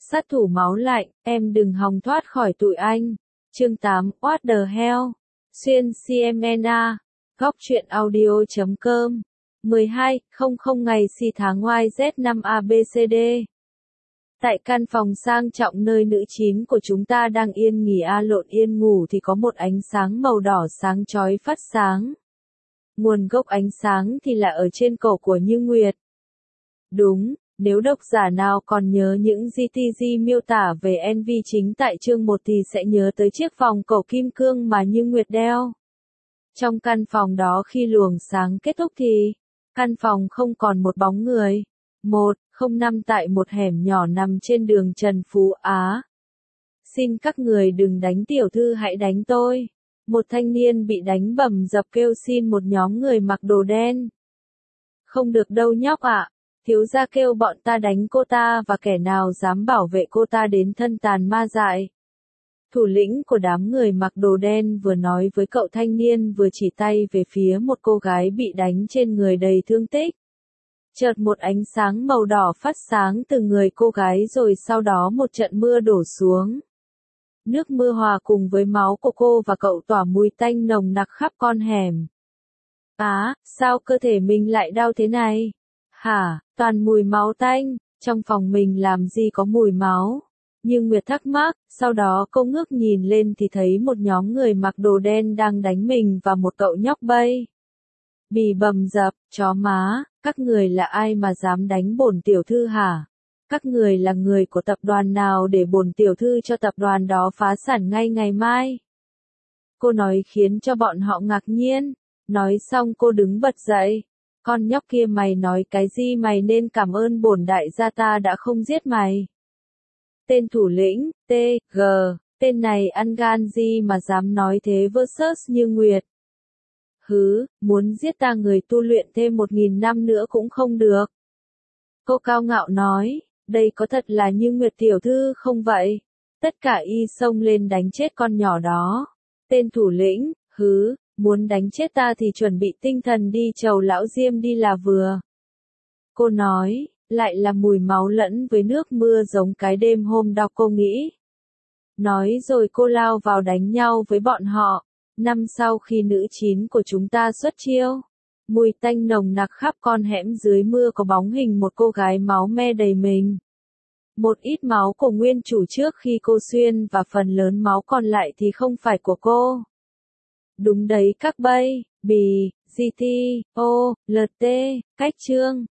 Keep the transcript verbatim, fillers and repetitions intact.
Sát thủ máu lạnh, em đừng hòng thoát khỏi tụi anh. Chương tám, What the hell? Xuyên xê em en a, góc truyện audio chấm com. mười hai, không không ngày xi tháng Y Z năm A B C D. Tại căn phòng sang trọng nơi nữ chín của chúng ta đang yên nghỉ a lộn yên ngủ thì có một ánh sáng màu đỏ sáng chói phát sáng. Nguồn gốc ánh sáng thì là ở trên cổ của Như Nguyệt. Đúng, nếu độc giả nào còn nhớ những giê tê giê miêu tả về en vê chính tại chương một thì sẽ nhớ tới chiếc vòng cổ kim cương mà Như Nguyệt đeo. Trong căn phòng đó khi luồng sáng kết thúc thì, căn phòng không còn một bóng người. một không năm tại một hẻm nhỏ nằm trên đường Trần Phú Á. Xin các người đừng đánh tiểu thư, hãy đánh tôi. Một thanh niên bị đánh bầm dập kêu xin một nhóm người mặc đồ đen. Không được đâu nhóc ạ. Thiếu gia kêu bọn ta đánh cô ta và kẻ nào dám bảo vệ cô ta đến thân tàn ma dại. Thủ lĩnh của đám người mặc đồ đen vừa nói với cậu thanh niên vừa chỉ tay về phía một cô gái bị đánh trên người đầy thương tích. Chợt một ánh sáng màu đỏ phát sáng từ người cô gái rồi sau đó một trận mưa đổ xuống. Nước mưa hòa cùng với máu của cô và cậu tỏa mùi tanh nồng nặc khắp con hẻm. Á, sao cơ thể mình lại đau thế này? Hả, toàn mùi máu tanh, trong phòng mình làm gì có mùi máu? Nhưng Nguyệt thắc mắc, sau đó cô ngước nhìn lên thì thấy một nhóm người mặc đồ đen đang đánh mình và một cậu nhóc bay. Bì bầm dập, chó má, các người là ai mà dám đánh bổn tiểu thư hả? Các người là người của tập đoàn nào để bổn tiểu thư cho tập đoàn đó phá sản ngay ngày mai? Cô nói khiến cho bọn họ ngạc nhiên. Nói xong cô đứng bật dậy. Con nhóc kia, mày nói cái gì? Mày nên cảm ơn bổn đại gia ta đã không giết mày. Tên thủ lĩnh, T G, tên này ăn gan gì mà dám nói thế versus Như Nguyệt. Hứ, muốn giết ta người tu luyện thêm một nghìn năm nữa cũng không được. Cô cao ngạo nói, đây có thật là Như Nguyệt tiểu thư không vậy? Tất cả y xông lên đánh chết con nhỏ đó. Tên thủ lĩnh, hứ, muốn đánh chết ta thì chuẩn bị tinh thần đi chầu lão Diêm đi là vừa. Cô nói, lại là mùi máu lẫn với nước mưa giống cái đêm hôm đó cô nghĩ. Nói rồi cô lao vào đánh nhau với bọn họ. Năm sau khi nữ chín của chúng ta xuất chiêu, mùi tanh nồng nặc khắp con hẻm dưới mưa có bóng hình một cô gái máu me đầy mình. Một ít máu của nguyên chủ trước khi cô xuyên và phần lớn máu còn lại thì không phải của cô. Đúng đấy các bay, bì, giê tê, o, lờ tê, cách chương.